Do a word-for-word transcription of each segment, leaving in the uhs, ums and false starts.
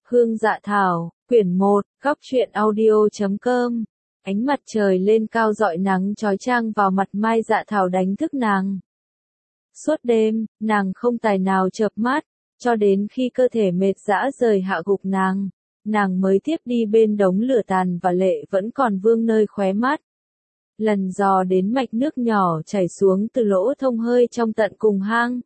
Hương Dạ Thảo, quyển một, góc truyện audio chấm com. Ánh mặt trời lên cao rọi nắng chói chang vào mặt Mai Dạ Thảo đánh thức nàng. Suốt đêm, nàng không tài nào chợp mắt, cho đến khi cơ thể mệt rã rời hạ gục nàng, nàng mới tiếp đi bên đống lửa tàn và lệ vẫn còn vương nơi khóe mắt. Lần dò đến mạch nước nhỏ chảy xuống từ lỗ thông hơi trong tận cùng hang.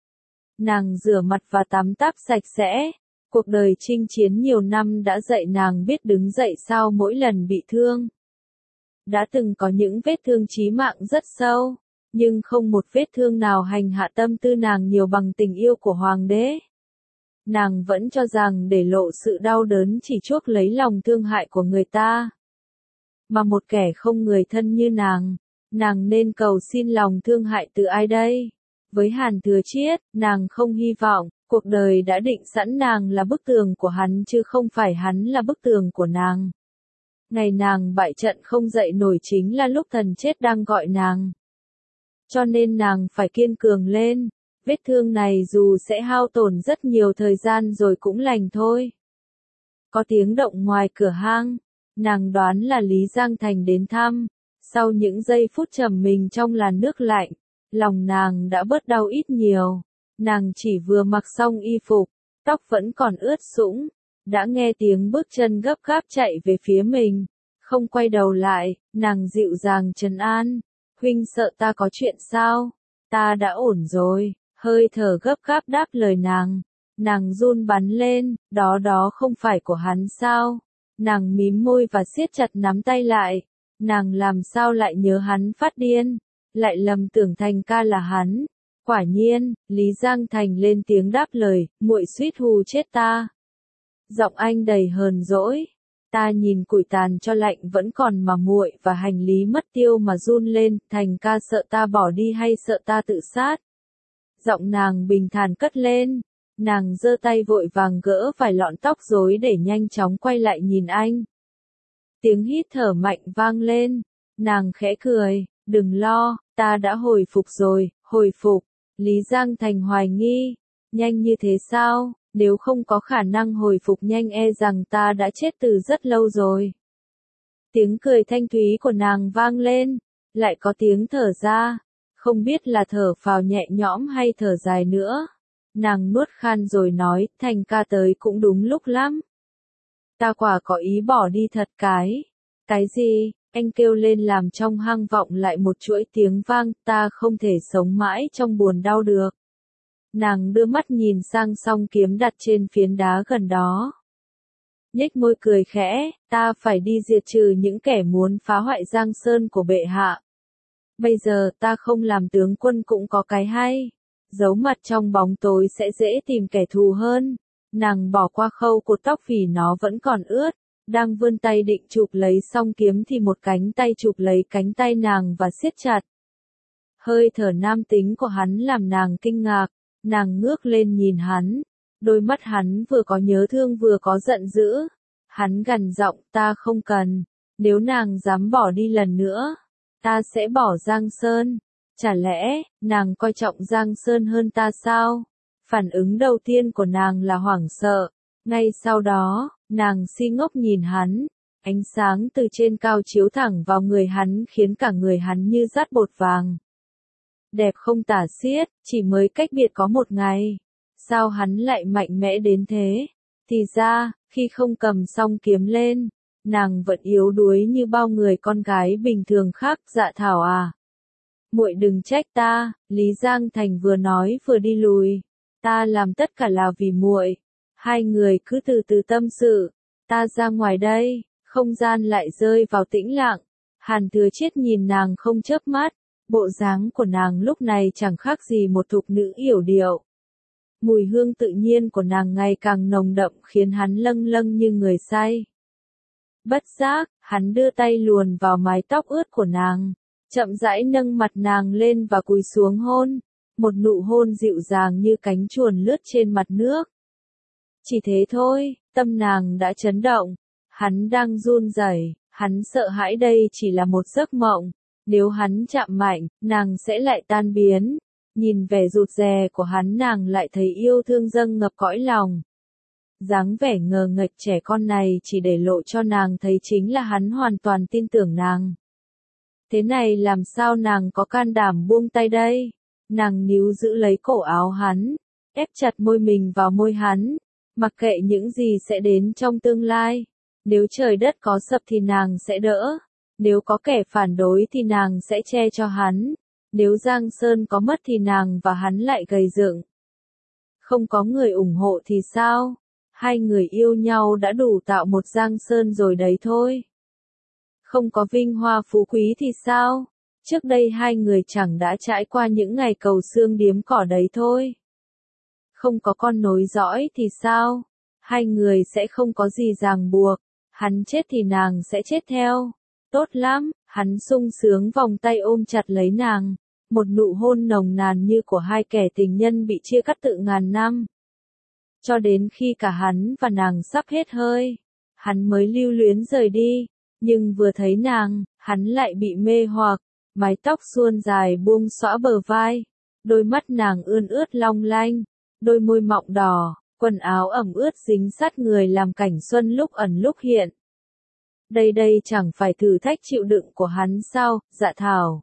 Nàng rửa mặt và tắm táp sạch sẽ. Cuộc đời chinh chiến nhiều năm đã dạy nàng biết đứng dậy sau mỗi lần bị thương. Đã từng có những vết thương chí mạng rất sâu, nhưng không một vết thương nào hành hạ tâm tư nàng nhiều bằng tình yêu của hoàng đế. Nàng vẫn cho rằng để lộ sự đau đớn chỉ chuốc lấy lòng thương hại của người ta. Mà một kẻ không người thân như nàng, nàng nên cầu xin lòng thương hại từ ai đây? Với Hàn Thừa Chiết, nàng không hy vọng. Cuộc đời đã định sẵn nàng là bức tường của hắn chứ không phải hắn là bức tường của nàng. Ngày nàng bại trận không dậy nổi chính là lúc thần chết đang gọi nàng. Cho nên nàng phải kiên cường lên, vết thương này dù sẽ hao tổn rất nhiều thời gian rồi cũng lành thôi. Có tiếng động ngoài cửa hang, nàng đoán là Lý Giang Thành đến thăm, sau những giây phút trầm mình trong làn nước lạnh, lòng nàng đã bớt đau ít nhiều. Nàng chỉ vừa mặc xong y phục, tóc vẫn còn ướt sũng, đã nghe tiếng bước chân gấp gáp chạy về phía mình, không quay đầu lại, nàng dịu dàng trấn an, huynh sợ ta có chuyện sao, ta đã ổn rồi, hơi thở gấp gáp đáp lời nàng, nàng run bắn lên, đó đó không phải của hắn sao, nàng mím môi và siết chặt nắm tay lại, nàng làm sao lại nhớ hắn phát điên, lại lầm tưởng Thành ca là hắn. Quả nhiên, Lý Giang Thành lên tiếng đáp lời, muội suýt hù chết ta. Giọng anh đầy hờn dỗi, ta nhìn củi tàn cho lạnh vẫn còn mà muội và hành lý mất tiêu mà run lên, Thành ca sợ ta bỏ đi hay sợ ta tự sát. Giọng nàng bình thản cất lên, nàng giơ tay vội vàng gỡ vài lọn tóc rối để nhanh chóng quay lại nhìn anh. Tiếng hít thở mạnh vang lên, nàng khẽ cười, đừng lo, ta đã hồi phục rồi, hồi phục. Lý Giang Thành hoài nghi, nhanh như thế sao, nếu không có khả năng hồi phục nhanh e rằng ta đã chết từ rất lâu rồi. Tiếng cười thanh thúy của nàng vang lên, lại có tiếng thở ra, không biết là thở phào nhẹ nhõm hay thở dài nữa. Nàng nuốt khan rồi nói, Thành ca tới cũng đúng lúc lắm. Ta quả có ý bỏ đi thật cái. Cái gì? Anh kêu lên làm trong hang vọng lại một chuỗi tiếng vang, ta không thể sống mãi trong buồn đau được. Nàng đưa mắt nhìn sang song kiếm đặt trên phiến đá gần đó. Nhếch môi cười khẽ, ta phải đi diệt trừ những kẻ muốn phá hoại Giang Sơn của bệ hạ. Bây giờ ta không làm tướng quân cũng có cái hay. Giấu mặt trong bóng tối sẽ dễ tìm kẻ thù hơn. Nàng bỏ qua khâu cột tóc vì nó vẫn còn ướt. Đang vươn tay định chụp lấy song kiếm thì một cánh tay chụp lấy cánh tay nàng và siết chặt. Hơi thở nam tính của hắn làm nàng kinh ngạc, nàng ngước lên nhìn hắn, đôi mắt hắn vừa có nhớ thương vừa có giận dữ. Hắn gằn giọng, ta không cần, nếu nàng dám bỏ đi lần nữa, ta sẽ bỏ Giang Sơn. Chả lẽ, nàng coi trọng Giang Sơn hơn ta sao? Phản ứng đầu tiên của nàng là hoảng sợ, ngay sau đó, nàng si ngốc nhìn hắn, ánh sáng từ trên cao chiếu thẳng vào người hắn khiến cả người hắn như dát bột vàng. Đẹp không tả xiết, chỉ mới cách biệt có một ngày. Sao hắn lại mạnh mẽ đến thế? Thì ra, khi không cầm song kiếm lên, nàng vẫn yếu đuối như bao người con gái bình thường khác. Dạ Thảo à, muội đừng trách ta, Lý Giang Thành vừa nói vừa đi lùi. Ta làm tất cả là vì muội. Hai người cứ từ từ tâm sự, ta ra ngoài đây, không gian lại rơi vào tĩnh lặng. Hàn Thừa Chiết nhìn nàng không chớp mắt, bộ dáng của nàng lúc này chẳng khác gì một thục nữ yểu điệu. Mùi hương tự nhiên của nàng ngày càng nồng đậm khiến hắn lâng lâng như người say. Bất giác, hắn đưa tay luồn vào mái tóc ướt của nàng, chậm rãi nâng mặt nàng lên và cúi xuống hôn, một nụ hôn dịu dàng như cánh chuồn lướt trên mặt nước. Chỉ thế thôi, tâm nàng đã chấn động, hắn đang run rẩy, hắn sợ hãi đây chỉ là một giấc mộng, nếu hắn chạm mạnh, nàng sẽ lại tan biến. Nhìn vẻ rụt rè của hắn nàng lại thấy yêu thương dâng ngập cõi lòng. Dáng vẻ ngờ nghệch trẻ con này chỉ để lộ cho nàng thấy chính là hắn hoàn toàn tin tưởng nàng. Thế này làm sao nàng có can đảm buông tay đây? Nàng níu giữ lấy cổ áo hắn, ép chặt môi mình vào môi hắn, mặc kệ những gì sẽ đến trong tương lai. Nếu trời đất có sập thì nàng sẽ đỡ, nếu có kẻ phản đối thì nàng sẽ che cho hắn, nếu Giang Sơn có mất thì nàng và hắn lại gầy dựng. Không có người ủng hộ thì sao? Hai người yêu nhau đã đủ tạo một Giang Sơn rồi đấy thôi. Không có vinh hoa phú quý thì sao? Trước đây hai người chẳng đã trải qua những ngày cầu xương điếm cỏ đấy thôi. Không có con nối dõi thì sao? Hai người sẽ không có gì ràng buộc, hắn chết thì nàng sẽ chết theo. Tốt lắm, hắn sung sướng vòng tay ôm chặt lấy nàng, một nụ hôn nồng nàn như của hai kẻ tình nhân bị chia cắt tự ngàn năm. Cho đến khi cả hắn và nàng sắp hết hơi, hắn mới lưu luyến rời đi, nhưng vừa thấy nàng, hắn lại bị mê hoặc, mái tóc suôn dài buông xõa bờ vai, đôi mắt nàng ươn ướt long lanh, đôi môi mọng đỏ, quần áo ẩm ướt dính sát người làm cảnh xuân lúc ẩn lúc hiện. Đây đây chẳng phải thử thách chịu đựng của hắn sao, Dạ Thảo.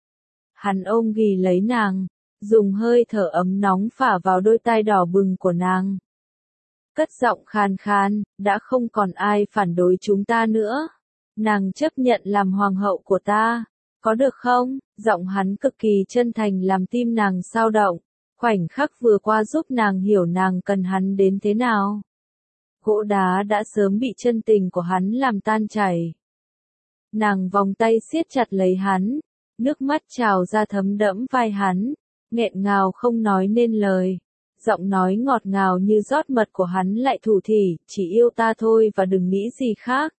Hắn ôm ghì lấy nàng, dùng hơi thở ấm nóng phả vào đôi tai đỏ bừng của nàng. Cất giọng khàn khàn, đã không còn ai phản đối chúng ta nữa. Nàng chấp nhận làm hoàng hậu của ta, có được không? Giọng hắn cực kỳ chân thành làm tim nàng xao động, khoảnh khắc vừa qua giúp nàng hiểu nàng cần hắn đến thế nào. Gỗ đá đã sớm bị chân tình của hắn làm tan chảy. Nàng vòng tay siết chặt lấy hắn, nước mắt trào ra thấm đẫm vai hắn, nghẹn ngào không nói nên lời. Giọng nói ngọt ngào như rót mật của hắn lại thủ thỉ, chỉ yêu ta thôi và đừng nghĩ gì khác.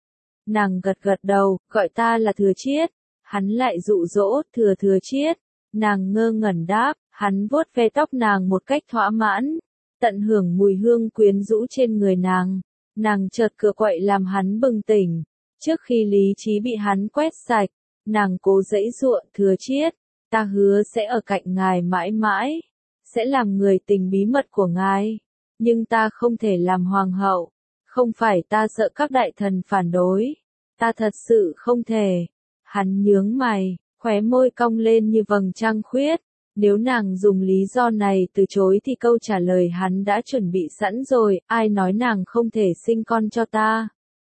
Nàng gật gật đầu, gọi ta là Thừa Chiết. Hắn lại dụ dỗ, Thừa Thừa Chiết. Nàng ngơ ngẩn đáp, hắn vuốt ve tóc nàng một cách thỏa mãn, tận hưởng mùi hương quyến rũ trên người nàng. Nàng chợt cựa quậy làm hắn bừng tỉnh. Trước khi lý trí bị hắn quét sạch, nàng cố giãy giụa, Thừa Chiết, ta hứa sẽ ở cạnh ngài mãi mãi, sẽ làm người tình bí mật của ngài, nhưng ta không thể làm hoàng hậu, không phải ta sợ các đại thần phản đối, ta thật sự không thể. Hắn nhướng mày, khóe môi cong lên như vầng trăng khuyết, nếu nàng dùng lý do này từ chối thì câu trả lời hắn đã chuẩn bị sẵn rồi, ai nói nàng không thể sinh con cho ta.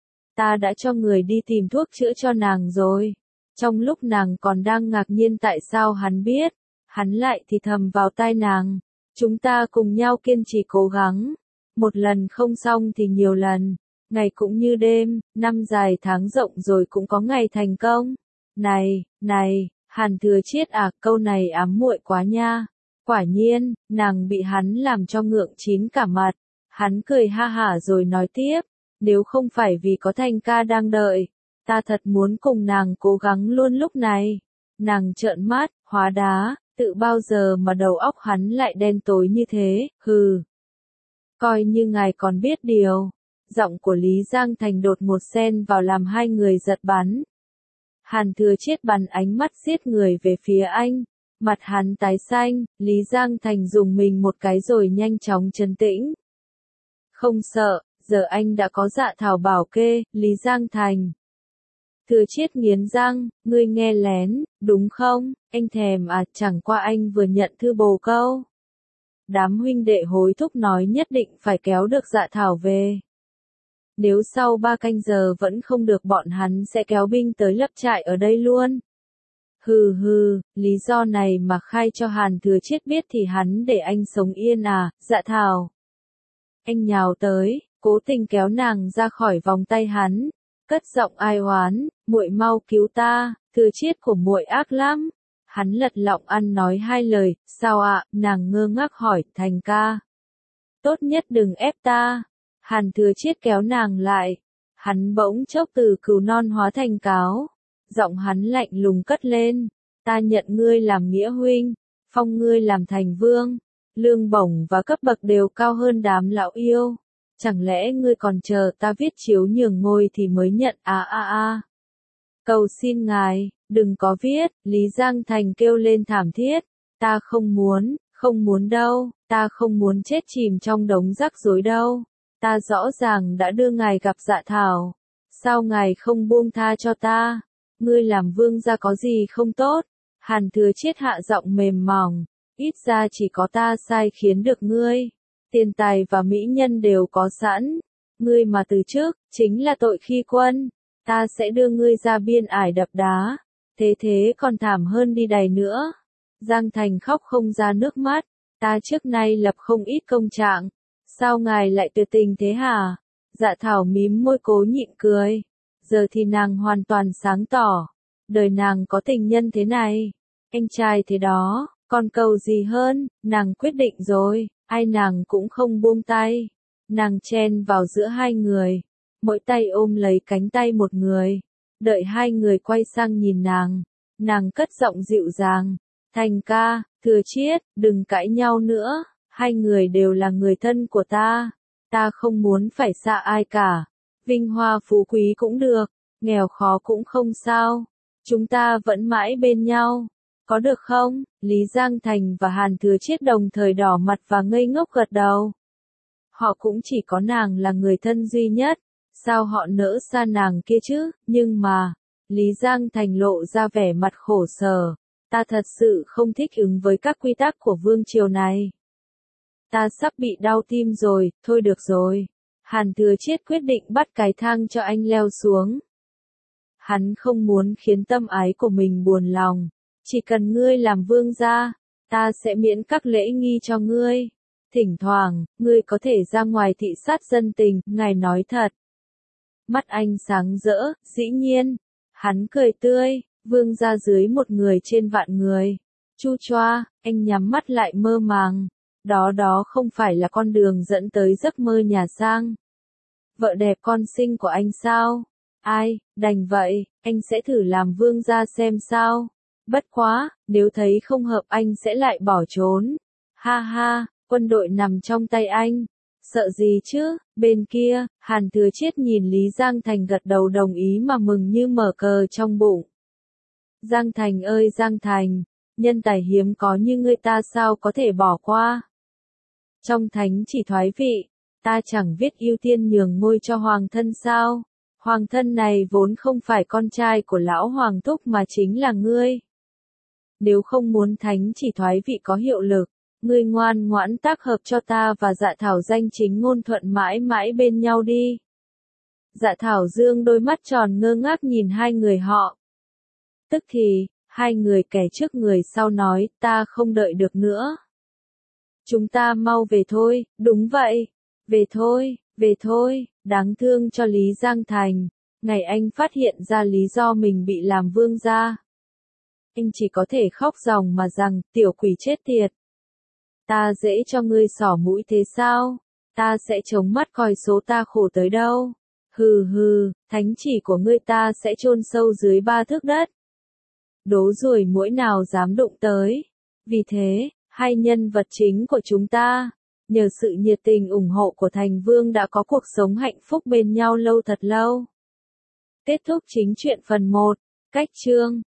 Ta đã cho người đi tìm thuốc chữa cho nàng rồi. Trong lúc nàng còn đang ngạc nhiên tại sao hắn biết, hắn lại thì thầm vào tai nàng, chúng ta cùng nhau kiên trì cố gắng, một lần không xong thì nhiều lần, ngày cũng như đêm, năm dài tháng rộng rồi cũng có ngày thành công. Này, này, Hàn Thừa Chiết à, câu này ám muội quá nha. Quả nhiên, nàng bị hắn làm cho ngượng chín cả mặt. Hắn cười ha hả rồi nói tiếp, nếu không phải vì có Thanh ca đang đợi, ta thật muốn cùng nàng cố gắng luôn lúc này. Nàng trợn mắt, hóa đá, tự bao giờ mà đầu óc hắn lại đen tối như thế, hừ. Coi như ngài còn biết điều. Giọng của Lý Giang Thành đột một xen vào làm hai người giật bắn. Hàn Thừa Chiết bắn ánh mắt giết người về phía anh, mặt hắn tái xanh, Lý Giang Thành dùng mình một cái rồi nhanh chóng trấn tĩnh. Không sợ, giờ anh đã có Dạ Thảo bảo kê, Lý Giang Thành. Thừa Chiết nghiến răng, ngươi nghe lén, đúng không, anh thèm à, chẳng qua anh vừa nhận thư bồ câu. Đám huynh đệ hối thúc nói nhất định phải kéo được Dạ Thảo về. Nếu sau ba canh giờ vẫn không được bọn hắn sẽ kéo binh tới lập trại ở đây luôn. Hừ hừ, lý do này mà khai cho Hàn Thừa Chiết biết thì hắn để anh sống yên à, Dạ Thảo. Anh nhào tới, cố tình kéo nàng ra khỏi vòng tay hắn, cất giọng ai oán, muội mau cứu ta, Thừa Chiết của muội ác lắm. Hắn lật lọng ăn nói hai lời, sao ạ, nàng ngơ ngác hỏi, Thành ca. Tốt nhất đừng ép ta. Hàn Thừa Chiết kéo nàng lại. Hắn bỗng chốc từ cừu non hóa thành cáo. Giọng hắn lạnh lùng cất lên. Ta nhận ngươi làm nghĩa huynh, phong ngươi làm thành vương. Lương bổng và cấp bậc đều cao hơn đám lão yêu. Chẳng lẽ ngươi còn chờ ta viết chiếu nhường ngôi thì mới nhận à à à. Cầu xin ngài, đừng có viết, Lý Giang Thành kêu lên thảm thiết. Ta không muốn, không muốn đâu, ta không muốn chết chìm trong đống rắc rối đâu. Ta rõ ràng đã đưa ngài gặp Dạ Thảo. Sao ngài không buông tha cho ta? Ngươi làm vương gia có gì không tốt? Hàn Thừa Chiết hạ giọng mềm mỏng. Ít ra chỉ có ta sai khiến được ngươi. Tiền tài và mỹ nhân đều có sẵn. Ngươi mà từ trước, chính là tội khi quân. Ta sẽ đưa ngươi ra biên ải đập đá. Thế thế còn thảm hơn đi đày nữa. Giang Thành khóc không ra nước mắt. Ta trước nay lập không ít công trạng. Sao ngài lại tuyệt tình thế hả? Dạ Thảo mím môi cố nhịn cười. Giờ thì nàng hoàn toàn sáng tỏ. Đời nàng có tình nhân thế này. Anh trai thế đó, còn cầu gì hơn, nàng quyết định rồi, ai nàng cũng không buông tay. Nàng chen vào giữa hai người. Mỗi tay ôm lấy cánh tay một người. Đợi hai người quay sang nhìn nàng. Nàng cất giọng dịu dàng. Thành ca, Thừa Chiết, đừng cãi nhau nữa. Hai người đều là người thân của ta. Ta không muốn phải xa ai cả. Vinh hoa phú quý cũng được. Nghèo khó cũng không sao. Chúng ta vẫn mãi bên nhau. Có được không? Lý Giang Thành và Hàn Thừa Chiết đồng thời đỏ mặt và ngây ngốc gật đầu. Họ cũng chỉ có nàng là người thân duy nhất. Sao họ nỡ xa nàng kia chứ? Nhưng mà, Lý Giang Thành lộ ra vẻ mặt khổ sở. Ta thật sự không thích ứng với các quy tắc của vương triều này. Ta sắp bị đau tim rồi, thôi được rồi. Hàn Thừa Chiết quyết định bắt cái thang cho anh leo xuống. Hắn không muốn khiến tâm ái của mình buồn lòng. Chỉ cần ngươi làm vương gia, ta sẽ miễn các lễ nghi cho ngươi. Thỉnh thoảng, ngươi có thể ra ngoài thị sát dân tình, ngài nói thật. Mắt anh sáng rỡ, dĩ nhiên. Hắn cười tươi, vương gia dưới một người trên vạn người. Chu choa, anh nhắm mắt lại mơ màng. Đó đó không phải là con đường dẫn tới giấc mơ nhà sang. Vợ đẹp con xinh của anh sao? Ai, đành vậy, anh sẽ thử làm vương gia xem sao. Bất quá, nếu thấy không hợp anh sẽ lại bỏ trốn. Ha ha, quân đội nằm trong tay anh. Sợ gì chứ? Bên kia, Hàn Thừa Chiết nhìn Lý Giang Thành gật đầu đồng ý mà mừng như mở cờ trong bụng. Giang Thành ơi Giang Thành, nhân tài hiếm có như ngươi ta sao có thể bỏ qua. Trong thánh chỉ thoái vị, ta chẳng viết ưu tiên nhường ngôi cho hoàng thân sao? Hoàng thân này vốn không phải con trai của lão hoàng thúc mà chính là ngươi. Nếu không muốn thánh chỉ thoái vị có hiệu lực, ngươi ngoan ngoãn tác hợp cho ta và Dạ Thảo danh chính ngôn thuận mãi mãi bên nhau đi. Dạ Thảo dương đôi mắt tròn ngơ ngác nhìn hai người họ. Tức thì, hai người kẻ trước người sau nói, ta không đợi được nữa. Chúng ta mau về thôi, đúng vậy. Về thôi, về thôi, đáng thương cho Lý Giang Thành. Ngày anh phát hiện ra lý do mình bị làm vương gia. Anh chỉ có thể khóc ròng mà rằng, tiểu quỷ chết tiệt. Ta dễ cho ngươi xỏ mũi thế sao? Ta sẽ chống mắt coi số ta khổ tới đâu. Hừ hừ, thánh chỉ của ngươi ta sẽ chôn sâu dưới ba thước đất. Đố ruồi muỗi nào dám đụng tới. Vì thế, hai nhân vật chính của chúng ta, nhờ sự nhiệt tình ủng hộ của Thành Vương đã có cuộc sống hạnh phúc bên nhau lâu thật lâu. Kết thúc chính truyện phần một. Cách chương